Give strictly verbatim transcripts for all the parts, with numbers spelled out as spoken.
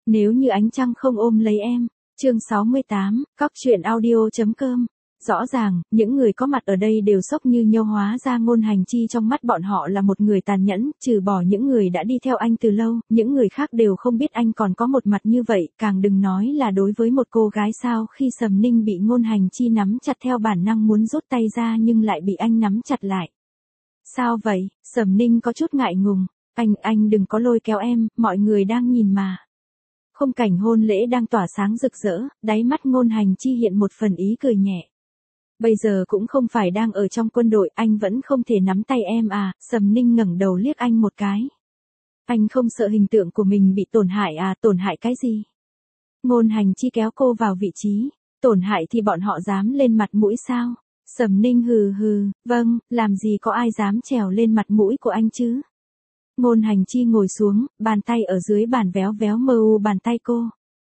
Nếu như ánh trăng không ôm lấy em. Chương sáu mươi tám, Cóc truyện audio.com. Rõ ràng, những người có mặt ở đây đều sốc như nhâu, hóa ra Ngôn Hành Chi trong mắt bọn họ là một người tàn nhẫn, trừ bỏ những người đã đi theo anh từ lâu, những người khác đều không biết anh còn có một mặt như vậy, càng đừng nói là đối với một cô gái sao khi Sầm Ninh bị Ngôn Hành Chi nắm chặt theo bản năng muốn rút tay ra nhưng lại bị anh nắm chặt lại. Sao vậy? Sầm Ninh có chút ngại ngùng, anh, anh đừng có lôi kéo em, mọi người đang nhìn mà. Khung cảnh hôn lễ đang tỏa sáng rực rỡ, đáy mắt Ngôn Hành Chi hiện một phần ý cười nhẹ. Bây giờ cũng không phải đang ở trong quân đội, anh vẫn không thể nắm tay em à, Sầm Ninh ngẩng đầu liếc anh một cái. Anh không sợ hình tượng của mình bị tổn hại à, tổn hại cái gì? Ngôn Hành Chi kéo cô vào vị trí, tổn hại thì bọn họ dám lên mặt mũi sao? Sầm Ninh hừ hừ, vâng, làm gì có ai dám trèo lên mặt mũi của anh chứ? Ngôn Hành Chi ngồi xuống, bàn tay ở dưới bàn véo véo mờ u bàn tay cô.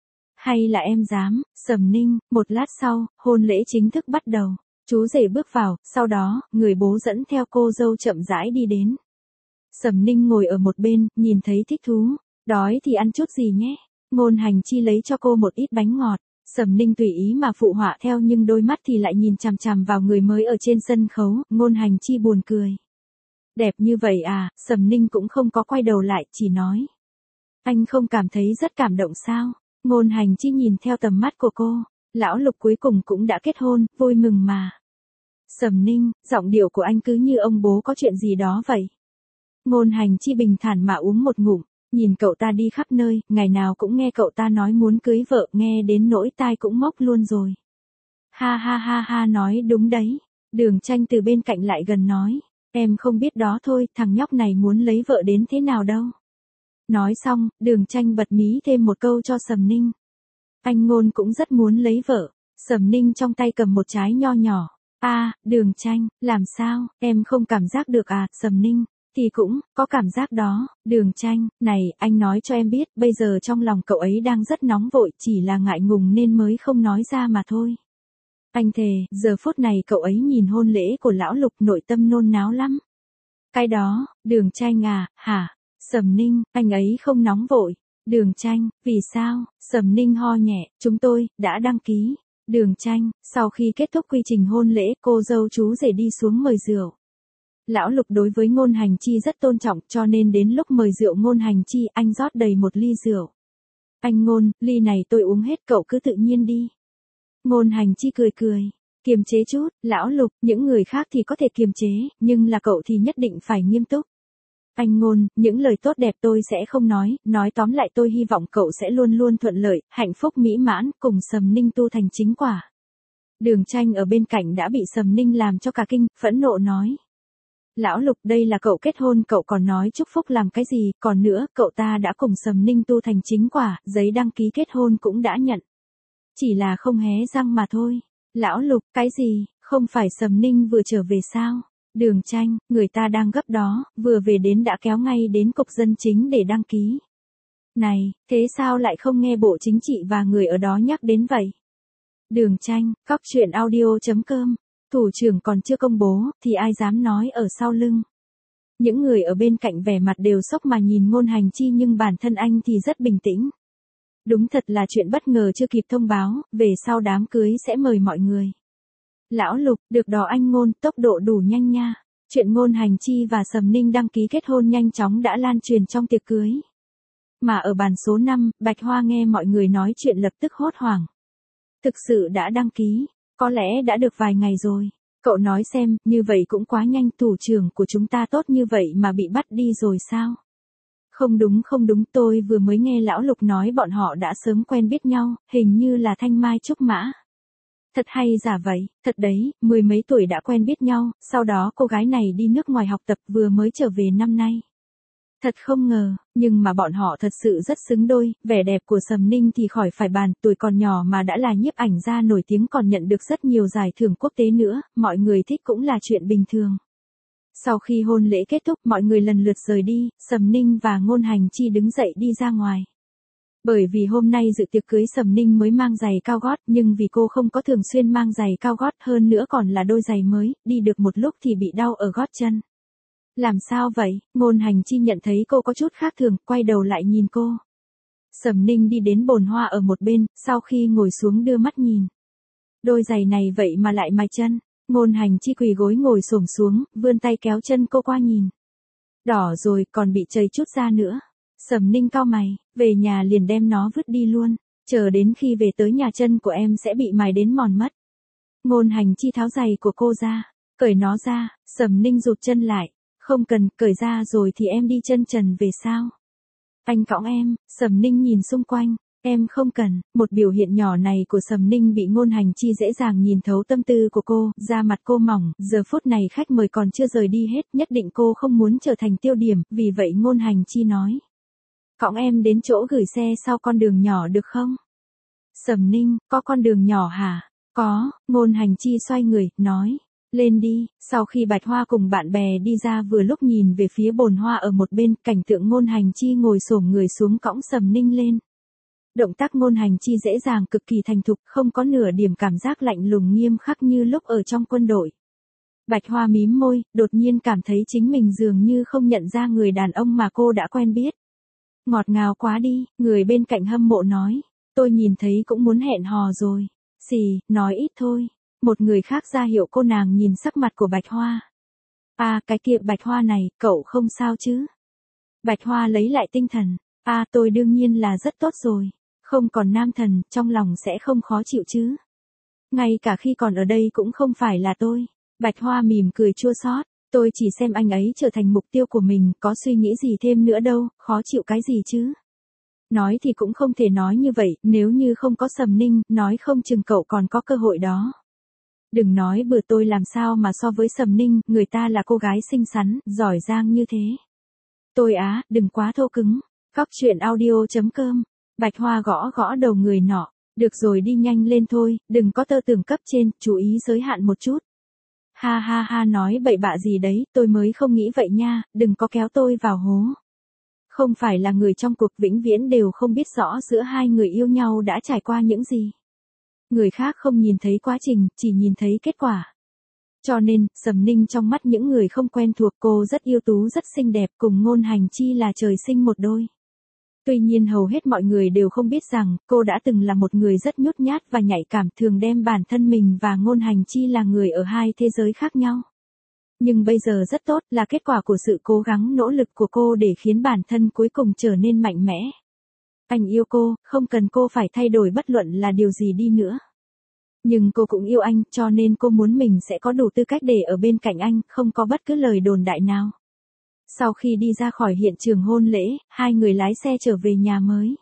Hay là em dám, Sầm Ninh, một lát sau, hôn lễ chính thức bắt đầu. Chú rể bước vào, sau đó, người bố dẫn theo cô dâu chậm rãi đi đến. Sầm Ninh ngồi ở một bên, nhìn thấy thích thú. Đói thì ăn chút gì nhé. Ngôn Hành Chi lấy cho cô một ít bánh ngọt. Sầm Ninh tùy ý mà phụ họa theo nhưng đôi mắt thì lại nhìn chằm chằm vào người mới ở trên sân khấu. Ngôn Hành Chi buồn cười. Đẹp như vậy à, Sầm Ninh cũng không có quay đầu lại, chỉ nói. Anh không cảm thấy rất cảm động sao? Ngôn Hành Chi nhìn theo tầm mắt của cô. Lão Lục cuối cùng cũng đã kết hôn, vui mừng mà. Sầm Ninh, giọng điệu của anh cứ như ông bố có chuyện gì đó vậy. Ngôn Hành Chi bình thản mà uống một ngụm, nhìn cậu ta đi khắp nơi, ngày nào cũng nghe cậu ta nói muốn cưới vợ, nghe đến nỗi tai cũng mốc luôn rồi. Ha ha ha ha, nói đúng đấy. Đường Tranh từ bên cạnh lại gần nói, em không biết đó thôi, thằng nhóc này muốn lấy vợ đến thế nào đâu. Nói xong, Đường Tranh bật mí thêm một câu cho Sầm Ninh. Anh Ngôn cũng rất muốn lấy vợ. Sầm Ninh trong tay cầm một trái nho nhỏ. A, à, Đường Tranh, làm sao, em không cảm giác được à, Sầm Ninh, thì cũng, có cảm giác đó, Đường Tranh, này, anh nói cho em biết, bây giờ trong lòng cậu ấy đang rất nóng vội, chỉ là ngại ngùng nên mới không nói ra mà thôi. Anh thề, giờ phút này cậu ấy nhìn hôn lễ của Lão Lục nội tâm nôn náo lắm. Cái đó, Đường Tranh à, hả? Sầm Ninh, anh ấy không nóng vội. Đường Tranh, vì sao? Sầm Ninh ho nhẹ, chúng tôi, đã đăng ký. Đường Tranh, sau khi kết thúc quy trình hôn lễ, cô dâu chú rể đi xuống mời rượu. Lão Lục đối với Ngôn Hành Chi rất tôn trọng cho nên đến lúc mời rượu Ngôn Hành Chi, anh rót đầy một ly rượu. Anh Ngôn, ly này tôi uống hết, cậu cứ tự nhiên đi. Ngôn Hành Chi cười cười. Kiềm chế chút, Lão Lục, những người khác thì có thể kiềm chế, nhưng là cậu thì nhất định phải nghiêm túc. Anh Ngôn, những lời tốt đẹp tôi sẽ không nói, nói tóm lại tôi hy vọng cậu sẽ luôn luôn thuận lợi, hạnh phúc mỹ mãn, cùng Sầm Ninh tu thành chính quả. Đường Tranh ở bên cạnh đã bị Sầm Ninh làm cho cả kinh, phẫn nộ nói. Lão Lục, đây là cậu kết hôn, cậu còn nói chúc phúc làm cái gì, còn nữa, cậu ta đã cùng Sầm Ninh tu thành chính quả, giấy đăng ký kết hôn cũng đã nhận. Chỉ là không hé răng mà thôi. Lão Lục, cái gì, không phải Sầm Ninh vừa trở về sao? Đường Tranh, người ta đang gấp đó, vừa về đến đã kéo ngay đến cục dân chính để đăng ký. Này, thế sao lại không nghe Bộ Chính trị và người ở đó nhắc đến vậy? Đường Tranh, Cóc truyện audio.com, thủ trưởng còn chưa công bố, thì ai dám nói ở sau lưng. Những người ở bên cạnh vẻ mặt đều sốc mà nhìn Ngôn Hành Chi nhưng bản thân anh thì rất bình tĩnh. Đúng thật là chuyện bất ngờ chưa kịp thông báo, về sau đám cưới sẽ mời mọi người. Lão Lục, được đó anh Ngôn, tốc độ đủ nhanh nha. Chuyện Ngôn Hành Chi và Sầm Ninh đăng ký kết hôn nhanh chóng đã lan truyền trong tiệc cưới. Mà ở bàn số năm, Bạch Hoa nghe mọi người nói chuyện lập tức hốt hoảng. Thực sự đã đăng ký, có lẽ đã được vài ngày rồi. Cậu nói xem, như vậy cũng quá nhanh, thủ trưởng của chúng ta tốt như vậy mà bị bắt đi rồi sao? Không đúng không đúng, tôi vừa mới nghe Lão Lục nói bọn họ đã sớm quen biết nhau, hình như là Thanh Mai Trúc Mã. Thật hay giả vậy, thật đấy, mười mấy tuổi đã quen biết nhau, sau đó cô gái này đi nước ngoài học tập vừa mới trở về năm nay. Thật không ngờ, nhưng mà bọn họ thật sự rất xứng đôi, vẻ đẹp của Sầm Ninh thì khỏi phải bàn, tuổi còn nhỏ mà đã là nhiếp ảnh gia nổi tiếng còn nhận được rất nhiều giải thưởng quốc tế nữa, mọi người thích cũng là chuyện bình thường. Sau khi hôn lễ kết thúc mọi người lần lượt rời đi, Sầm Ninh và Ngôn Hành Chi đứng dậy đi ra ngoài. Bởi vì hôm nay dự tiệc cưới Sầm Ninh mới mang giày cao gót nhưng vì cô không có thường xuyên mang giày cao gót hơn nữa còn là đôi giày mới, đi được một lúc thì bị đau ở gót chân. Làm sao vậy? Ngôn Hành Chi nhận thấy cô có chút khác thường, quay đầu lại nhìn cô. Sầm Ninh đi đến bồn hoa ở một bên, sau khi ngồi xuống đưa mắt nhìn. Đôi giày này vậy mà lại mài chân. Ngôn Hành Chi quỳ gối ngồi xổm xuống, vươn tay kéo chân cô qua nhìn. Đỏ rồi, còn bị chảy chút da nữa. Sầm Ninh cau mày, về nhà liền đem nó vứt đi luôn, chờ đến khi về tới nhà chân của em sẽ bị mài đến mòn mất. Ngôn Hành Chi tháo giày của cô ra, cởi nó ra. Sầm Ninh rụt chân lại, không cần, cởi ra rồi thì em đi chân trần về sao? Anh cõng em. Sầm Ninh nhìn xung quanh, em không cần. Một biểu hiện nhỏ này của Sầm Ninh bị Ngôn Hành Chi dễ dàng nhìn thấu tâm tư của cô, da mặt cô mỏng, giờ phút này khách mời còn chưa rời đi hết, nhất định cô không muốn trở thành tiêu điểm, vì vậy Ngôn Hành Chi nói. Cõng em đến chỗ gửi xe sau con đường nhỏ được không? Sầm Ninh, có con đường nhỏ hả? Có. Ngôn Hành Chi xoay người, nói. Lên đi. Sau khi Bạch Hoa cùng bạn bè đi ra vừa lúc nhìn về phía bồn hoa ở một bên, cảnh tượng Ngôn Hành Chi ngồi xổm người xuống cõng Sầm Ninh lên. Động tác Ngôn Hành Chi dễ dàng cực kỳ thành thục, không có nửa điểm cảm giác lạnh lùng nghiêm khắc như lúc ở trong quân đội. Bạch Hoa mím môi, đột nhiên cảm thấy chính mình dường như không nhận ra người đàn ông mà cô đã quen biết. Ngọt ngào quá đi. Người bên cạnh hâm mộ nói. Tôi nhìn thấy cũng muốn hẹn hò rồi. Xì, nói ít thôi. Một người khác ra hiệu cô nàng nhìn sắc mặt của Bạch Hoa. À, cái kia Bạch Hoa này, cậu không sao chứ? Bạch Hoa lấy lại tinh thần. À, tôi đương nhiên là rất tốt rồi. Không còn nam thần, trong lòng sẽ không khó chịu chứ. Ngay cả khi còn ở đây cũng không phải là tôi. Bạch Hoa mỉm cười chua xót. Tôi chỉ xem anh ấy trở thành mục tiêu của mình, có suy nghĩ gì thêm nữa đâu, khó chịu cái gì chứ. Nói thì cũng không thể nói như vậy, nếu như không có Sầm Ninh, nói không chừng cậu còn có cơ hội đó. Đừng nói bừa, tôi làm sao mà so với Sầm Ninh, người ta là cô gái xinh xắn, giỏi giang như thế. Tôi á, đừng quá thô cứng. Cóc truyện audio chấm com. Bạch Hoa gõ gõ đầu người nọ. Được rồi, đi nhanh lên thôi, đừng có tơ tưởng cấp trên, chú ý giới hạn một chút. Ha ha ha, nói bậy bạ gì đấy, tôi mới không nghĩ vậy nha, đừng có kéo tôi vào hố. Không phải là người trong cuộc vĩnh viễn đều không biết rõ giữa hai người yêu nhau đã trải qua những gì. Người khác không nhìn thấy quá trình, chỉ nhìn thấy kết quả. Cho nên, Sầm Ninh trong mắt những người không quen thuộc, cô rất ưu tú, rất xinh đẹp, cùng Ngôn Hành Chi là trời sinh một đôi. Tuy nhiên hầu hết mọi người đều không biết rằng, cô đã từng là một người rất nhút nhát và nhạy cảm, thường đem bản thân mình và Ngôn Hành Chi là người ở hai thế giới khác nhau. Nhưng bây giờ rất tốt, là kết quả của sự cố gắng nỗ lực của cô để khiến bản thân cuối cùng trở nên mạnh mẽ. Anh yêu cô, không cần cô phải thay đổi bất luận là điều gì đi nữa. Nhưng cô cũng yêu anh, cho nên cô muốn mình sẽ có đủ tư cách để ở bên cạnh anh, không có bất cứ lời đồn đại nào. Sau khi đi ra khỏi hiện trường hôn lễ, hai người lái xe trở về nhà mới.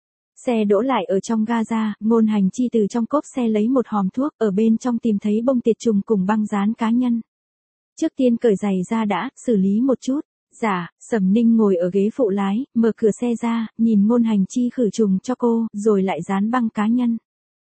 Xe đỗ lại ở trong ga-ra, Ngôn Hành Chi từ trong cốp xe lấy một hòm thuốc, ở bên trong tìm thấy bông tiệt trùng cùng băng dán cá nhân. Trước tiên cởi giày ra đã, xử lý một chút. Dạ. Sầm Ninh ngồi ở ghế phụ lái, mở cửa xe ra, nhìn Ngôn Hành Chi khử trùng cho cô, rồi lại dán băng cá nhân.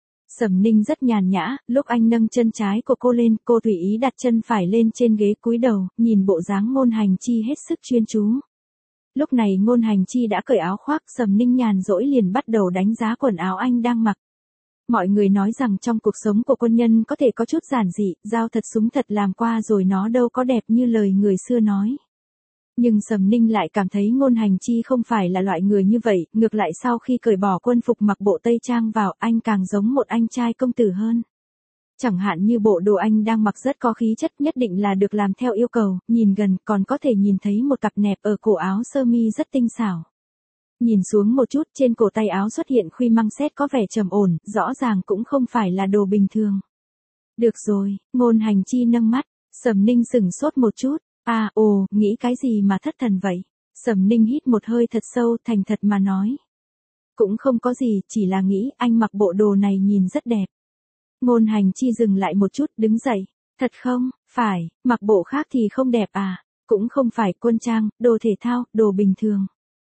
Sầm Ninh rất nhàn nhã, lúc anh nâng chân trái của cô lên, cô tùy ý đặt chân phải lên trên ghế, cúi đầu, nhìn bộ dáng Ngôn Hành Chi hết sức chuyên chú. Lúc này Ngôn Hành Chi đã cởi áo khoác, Sầm Ninh nhàn rỗi liền bắt đầu đánh giá quần áo anh đang mặc. Mọi người nói rằng trong cuộc sống của quân nhân có thể có chút giản dị, dao thật súng thật làm qua rồi nó đâu có đẹp như lời người xưa nói. Nhưng Sầm Ninh lại cảm thấy Ngôn Hành Chi không phải là loại người như vậy, ngược lại sau khi cởi bỏ quân phục mặc bộ tây trang vào, anh càng giống một anh trai công tử hơn. Chẳng hạn như bộ đồ anh đang mặc rất có khí chất, nhất định là được làm theo yêu cầu, nhìn gần còn có thể nhìn thấy một cặp nẹp ở cổ áo sơ mi rất tinh xảo. Nhìn xuống một chút, trên cổ tay áo xuất hiện khuy măng xét có vẻ trầm ổn, rõ ràng cũng không phải là đồ bình thường. Được rồi. Ngôn Hành Chi nâng mắt. Sầm Ninh sửng sốt một chút. À, ồ, nghĩ cái gì mà thất thần vậy? Sầm Ninh hít một hơi thật sâu, thành thật mà nói. Cũng không có gì, chỉ là nghĩ anh mặc bộ đồ này nhìn rất đẹp. Ngôn Hành Chi dừng lại một chút, đứng dậy. Thật không? Phải, mặc bộ khác thì không đẹp à? Cũng không phải quân trang, đồ thể thao, đồ bình thường.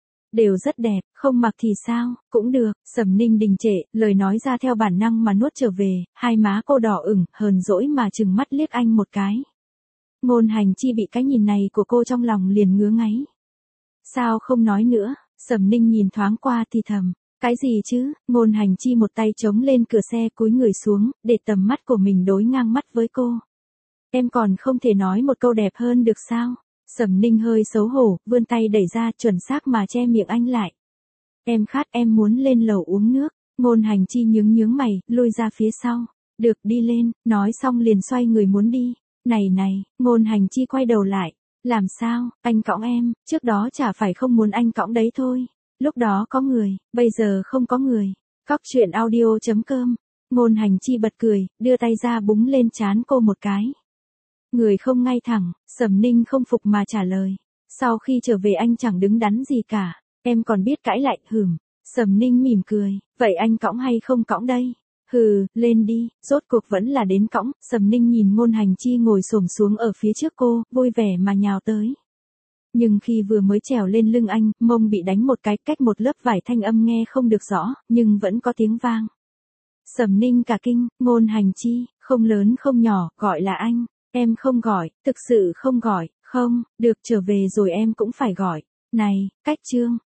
Đều rất đẹp, không mặc thì sao, cũng được. Sầm Ninh đình trệ, lời nói ra theo bản năng mà nuốt trở về, hai má cô đỏ ửng, hờn dỗi mà trừng mắt liếc anh một cái. Ngôn Hành Chi bị cái nhìn này của cô trong lòng liền ngứa ngáy. Sao không nói nữa? Sầm Ninh nhìn thoáng qua thì thầm. Cái gì chứ? Ngôn Hành Chi một tay chống lên cửa xe, cúi người xuống, để tầm mắt của mình đối ngang mắt với cô. Em còn không thể nói một câu đẹp hơn được sao? Sầm Ninh hơi xấu hổ, vươn tay đẩy ra, chuẩn xác mà che miệng anh lại. Em khát, em muốn lên lầu uống nước. Ngôn Hành Chi nhướng nhướng mày, lui ra phía sau. Được, đi lên, nói xong liền xoay người muốn đi. Này này, Ngôn Hành Chi quay đầu lại. Làm sao, anh cõng em, trước đó chả phải không muốn anh cõng đấy thôi. Lúc đó có người, bây giờ không có người. Cóc truyện audio chấm com. Ngôn Hành Chi bật cười, đưa tay ra búng lên trán cô một cái. Người không ngay thẳng, Sầm Ninh không phục mà trả lời. Sau khi trở về anh chẳng đứng đắn gì cả, em còn biết cãi lại, hừm. Sầm Ninh mỉm cười, vậy anh cõng hay không cõng đây? Hừ, lên đi, rốt cuộc vẫn là đến cõng. Sầm Ninh nhìn Ngôn Hành Chi ngồi xổm xuống ở phía trước cô, vui vẻ mà nhào tới. Nhưng khi vừa mới trèo lên lưng anh, mông bị đánh một cái, cách một lớp vải, thanh âm nghe không được rõ, nhưng vẫn có tiếng vang. Sầm Ninh cả kinh, Ngôn Hành Chi, không lớn không nhỏ, gọi là anh. Em không gọi, thực sự không gọi, không, được, trở về rồi em cũng phải gọi. Này, cách trương,